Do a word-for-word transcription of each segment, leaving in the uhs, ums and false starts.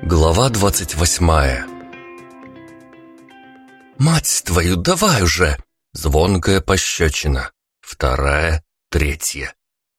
Глава двадцать восьмая. «Мать твою, давай уже!» Звонкая пощечина. Вторая, третья.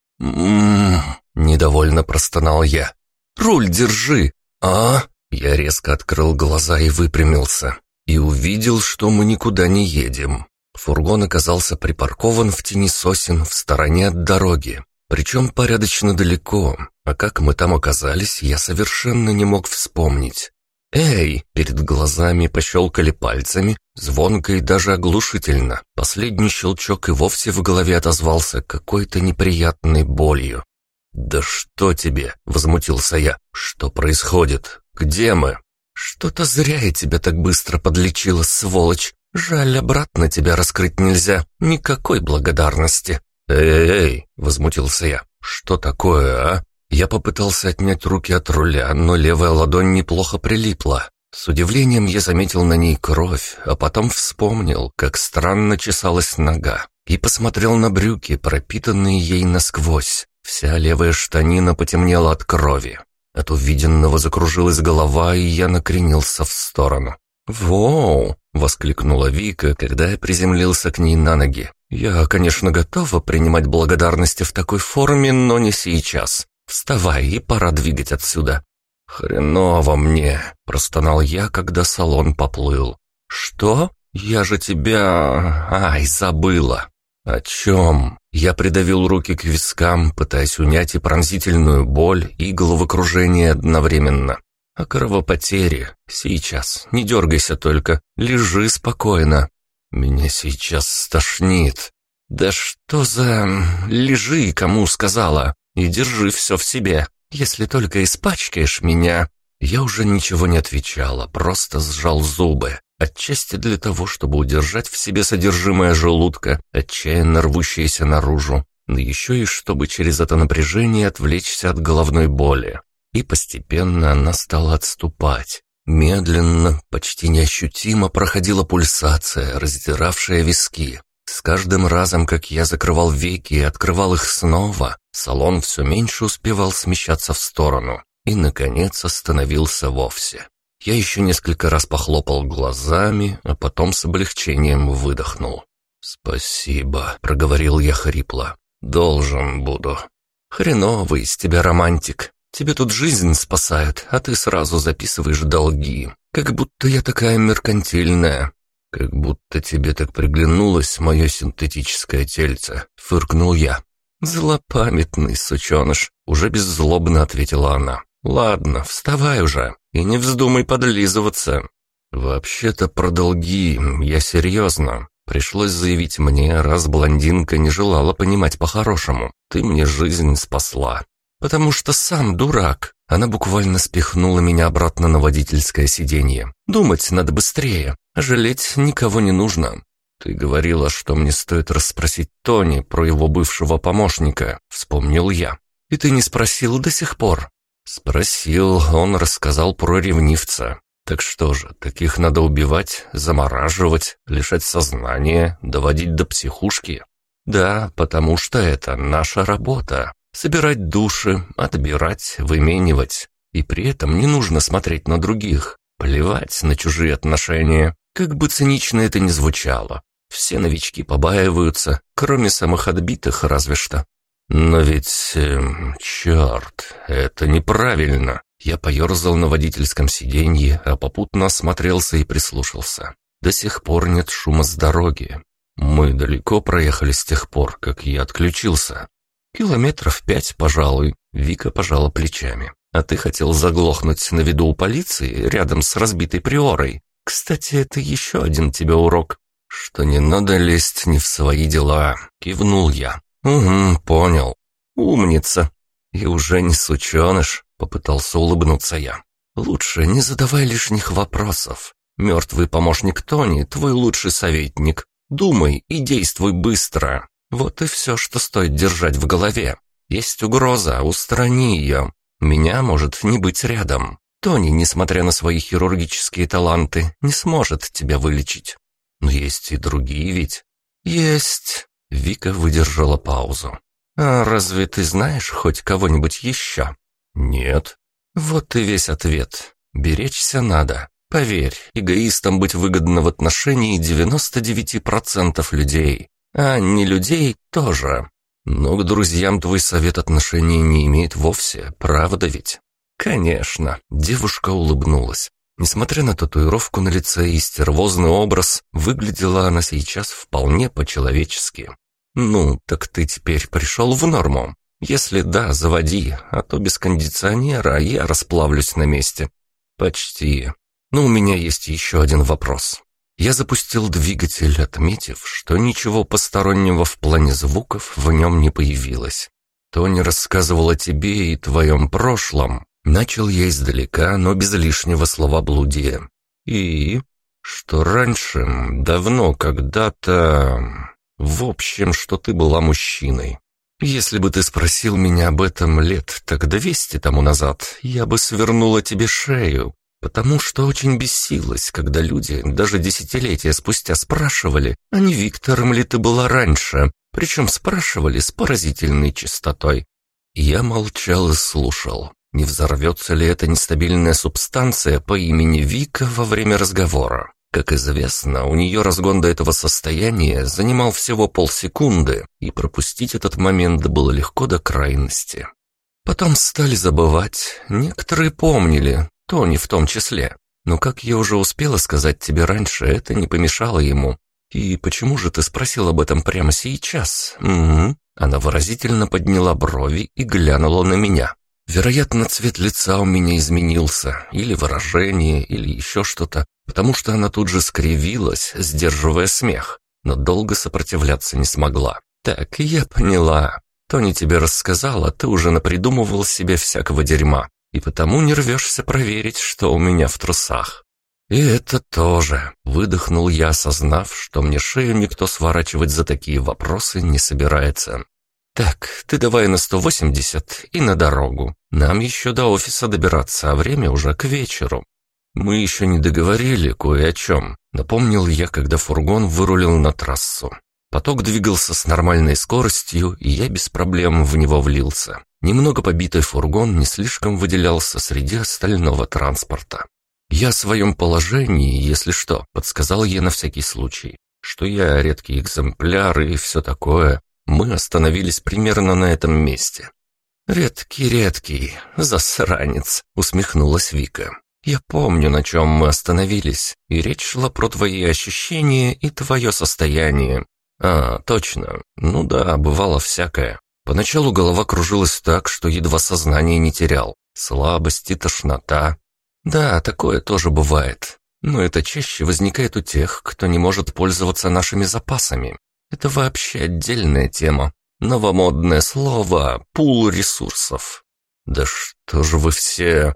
«М-м-м», недовольно простонал я. «Руль держи!» «А?» Я резко открыл глаза и выпрямился. И увидел, что мы никуда не едем. Фургон оказался припаркован в тени сосен в стороне от дороги. Причем порядочно далеко, а как мы там оказались, я совершенно не мог вспомнить. «Эй!» Перед глазами пощелкали пальцами, звонко и даже оглушительно. Последний щелчок и вовсе в голове отозвался какой-то неприятной болью. «Да что тебе?» — возмутился я. «Что происходит? Где мы?» «Что-то зря я тебя так быстро подлечила, сволочь. Жаль, обратно тебя раскрыть нельзя. Никакой благодарности». «Эй-эй-эй!» — возмутился я. «Что такое, а?» Я попытался отнять руки от руля, но левая ладонь неплохо прилипла. С удивлением я заметил на ней кровь, а потом вспомнил, как странно чесалась нога, и посмотрел на брюки, пропитанные ей насквозь. Вся левая штанина потемнела от крови. От увиденного закружилась голова, и я накренился в сторону. «Воу!» — воскликнула Вика, когда я приземлился к ней на ноги. «Я, конечно, готова принимать благодарности в такой форме, но не сейчас. Вставай, и пора двигать отсюда». «Хреново мне!» — простонал я, когда салон поплыл. «Что? Я же тебя... Ай, забыла!» «О чем?» Я придавил руки к вискам, пытаясь унять и пронзительную боль, и головокружение одновременно. «О кровопотере. Сейчас. Не дергайся только. Лежи спокойно. Меня сейчас стошнит». «Да что за... Лежи, кому сказала. И держи все в себе. Если только испачкаешь меня...» Я уже ничего не отвечала, просто сжал зубы. Отчасти для того, чтобы удержать в себе содержимое желудка, отчаянно рвущееся наружу, но еще и чтобы через это напряжение отвлечься от головной боли. И постепенно она стала отступать. Медленно, почти неощутимо проходила пульсация, раздиравшая виски. С каждым разом, как я закрывал веки и открывал их снова, салон все меньше успевал смещаться в сторону и, наконец, остановился вовсе. Я еще несколько раз похлопал глазами, а потом с облегчением выдохнул. «Спасибо», — проговорил я хрипло. «Должен буду». «Хреновый из тебя романтик. Тебе тут жизнь спасают, а ты сразу записываешь долги. Как будто я такая меркантильная». «Как будто тебе так приглянулось мое синтетическое тельце», — фыркнул я. «Злопамятный сученыш», — уже беззлобно ответила она. «Ладно, вставай уже и не вздумай подлизываться». «Вообще-то про долги я серьезно. Пришлось заявить мне, раз блондинка не желала понимать по-хорошему. Ты мне жизнь спасла». «Потому что сам дурак». Она буквально спихнула меня обратно на водительское сиденье. «Думать надо быстрее, а жалеть никого не нужно». «Ты говорила, что мне стоит расспросить Тони про его бывшего помощника», — вспомнил я. «И ты не спросил до сих пор?» «Спросил, он рассказал про ревнивца. Так что же, таких надо убивать, замораживать, лишать сознания, доводить до психушки?» «Да, потому что это наша работа. Собирать души, отбирать, выменивать. И при этом не нужно смотреть на других, плевать на чужие отношения. Как бы цинично это ни звучало. Все новички побаиваются, кроме самых отбитых разве что». «Но ведь... Э, черт, это неправильно». Я поерзал на водительском сиденье, а попутно осмотрелся и прислушался. До сих пор нет шума с дороги. Мы далеко проехали с тех пор, как я отключился. «Километров пять, пожалуй», — Вика пожала плечами. «А ты хотел заглохнуть на виду у полиции рядом с разбитой приорой. Кстати, это еще один тебе урок». «Что не надо лезть не в свои дела», — кивнул я. «Угу, понял». «Умница». «И уже не сученыш», — попытался улыбнуться я. «Лучше не задавай лишних вопросов. Мертвый помощник Тони — твой лучший советник. Думай и действуй быстро. Вот и все, что стоит держать в голове. Есть угроза, устрани ее. Меня может не быть рядом. Тони, несмотря на свои хирургические таланты, не сможет тебя вылечить. Но есть и другие ведь». «Есть». Вика выдержала паузу. «А разве ты знаешь хоть кого-нибудь еще?» «Нет». «Вот и весь ответ. Беречься надо. Поверь, эгоистам быть выгодно в отношении девяноста девяти процентов людей. А не людей тоже. Но к друзьям твой совет отношения не имеет вовсе, правда ведь? Конечно, девушка улыбнулась. Несмотря на татуировку на лице и стервозный образ, выглядела она сейчас вполне по-человечески. Ну, так ты теперь пришел в норму? Если да, заводи, а то без кондиционера я расплавлюсь на месте. Почти. Но у меня есть еще один вопрос. Я запустил двигатель, отметив, что ничего постороннего в плане звуков в нем не появилось. Тони рассказывал о тебе и твоем прошлом. Начал я издалека, но без лишнего словоблудия. И что раньше, давно, когда-то... В общем, что ты была мужчиной. Если бы ты спросил меня об этом лет так двести тому назад, я бы свернула тебе шею. Потому что очень бесилась, когда люди даже десятилетия спустя спрашивали, а не Виктором ли ты была раньше, причем спрашивали с поразительной частотой. Я молчал и слушал, не взорвется ли эта нестабильная субстанция по имени Вика во время разговора. Как известно, у нее разгон до этого состояния занимал всего полсекунды, и пропустить этот момент было легко до крайности. Потом стали забывать, некоторые помнили, Тони в том числе. Но, как я уже успела сказать тебе раньше, это не помешало ему. И почему же ты спросил об этом прямо сейчас? Угу. Она выразительно подняла брови и глянула на меня. Вероятно, цвет лица у меня изменился, или выражение, или еще что-то, потому что она тут же скривилась, сдерживая смех, но долго сопротивляться не смогла. Так, я поняла. Тони тебе рассказал, а ты уже напридумывал себе всякого дерьма. И потому не рвешься проверить, что у меня в трусах. И это тоже, выдохнул я, осознав, что мне шею никто сворачивать за такие вопросы не собирается. Так, ты давай на сто восемьдесят и на дорогу. Нам еще до офиса добираться, а время уже к вечеру. Мы еще не договорили кое о чем, напомнил я, когда фургон вырулил на трассу. Поток двигался с нормальной скоростью, и я без проблем в него влился. Немного побитый фургон не слишком выделялся среди остального транспорта. Я о своем положении, если что, подсказал ей на всякий случай, что я редкий экземпляр и все такое. Мы остановились примерно на этом месте. «Редкий-редкий, засранец», — усмехнулась Вика. «Я помню, на чем мы остановились, и речь шла про твои ощущения и твое состояние». «А, точно. Ну да, бывало всякое. Поначалу голова кружилась так, что едва сознание не терял. Слабость и тошнота. Да, такое тоже бывает. Но это чаще возникает у тех, кто не может пользоваться нашими запасами. Это вообще отдельная тема. Новомодное слово «пул ресурсов». Да что же вы все...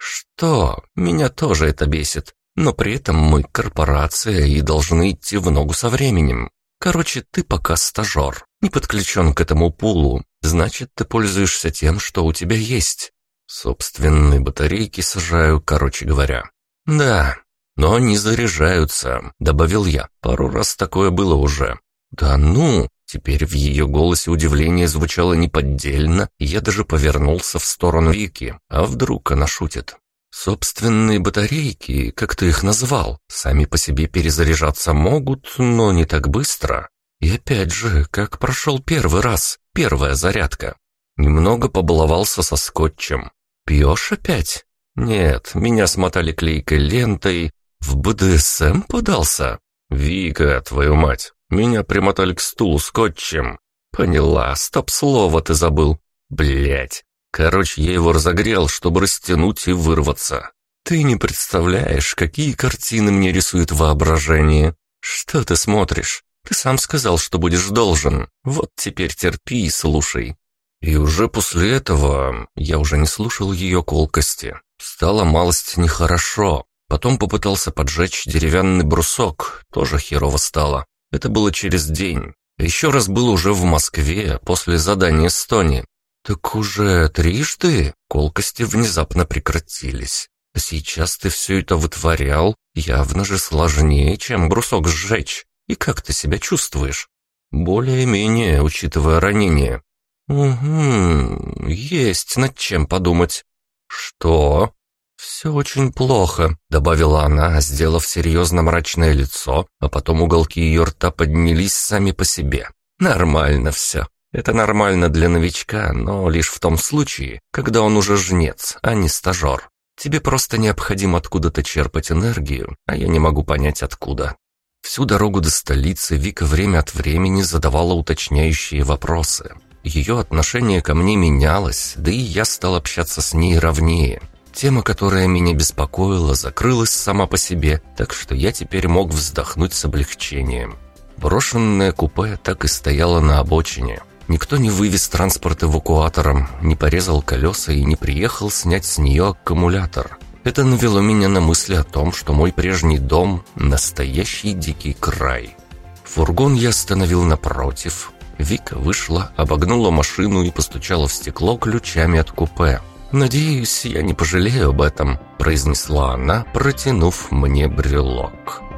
Что? Меня тоже это бесит. Но при этом мы корпорация и должны идти в ногу со временем. Короче, ты пока стажер, не подключен к этому пулу, значит, ты пользуешься тем, что у тебя есть. Собственные батарейки сажаю, короче говоря. Да, но они заряжаются, добавил я. Пару раз такое было уже. Да ну, теперь в ее голосе удивление звучало неподдельно, и я даже повернулся в сторону Вики, а вдруг она шутит. Собственные батарейки, как ты их назвал, сами по себе перезаряжаться могут, но не так быстро. И опять же, как прошел первый раз, первая зарядка. Немного побаловался со скотчем. Пьешь опять? Нет, меня смотали клейкой лентой. В бэ дэ эс эм подался? Вика, твою мать, меня примотали к стулу скотчем. Поняла, стоп-слово ты забыл. Блять. Короче, я его разогрел, чтобы растянуть и вырваться. Ты не представляешь, какие картины мне рисует воображение. Что ты смотришь? Ты сам сказал, что будешь должен. Вот теперь терпи и слушай. И уже после этого я уже не слушал ее колкости. Стало малость нехорошо. Потом попытался поджечь деревянный брусок. Тоже херово стало. Это было через день. Еще раз был уже в Москве после задания с Тони. «Так уже трижды?» Колкости внезапно прекратились. А сейчас ты все это вытворял, явно же сложнее, чем брусок сжечь. И как ты себя чувствуешь? Более-менее, учитывая ранение. Угу, есть над чем подумать. Что? «Все очень плохо», — добавила она, сделав серьезно мрачное лицо, а потом уголки ее рта поднялись сами по себе. «Нормально все. Это нормально для новичка, но лишь в том случае, когда он уже жнец, а не стажер. Тебе просто необходимо откуда-то черпать энергию, а я не могу понять откуда». Всю дорогу до столицы Вика время от времени задавала уточняющие вопросы. Ее отношение ко мне менялось, да и я стал общаться с ней ровнее. Тема, которая меня беспокоила, закрылась сама по себе, так что я теперь мог вздохнуть с облегчением. Брошенное купе так и стояло на обочине. Никто не вывез транспорт эвакуатором, не порезал колеса и не приехал снять с нее аккумулятор. Это навело меня на мысли о том, что мой прежний дом – настоящий дикий край. Фургон я остановил напротив. Вика вышла, обогнула машину и постучала в стекло ключами от купе. «Надеюсь, я не пожалею об этом», – произнесла она, протянув мне брелок.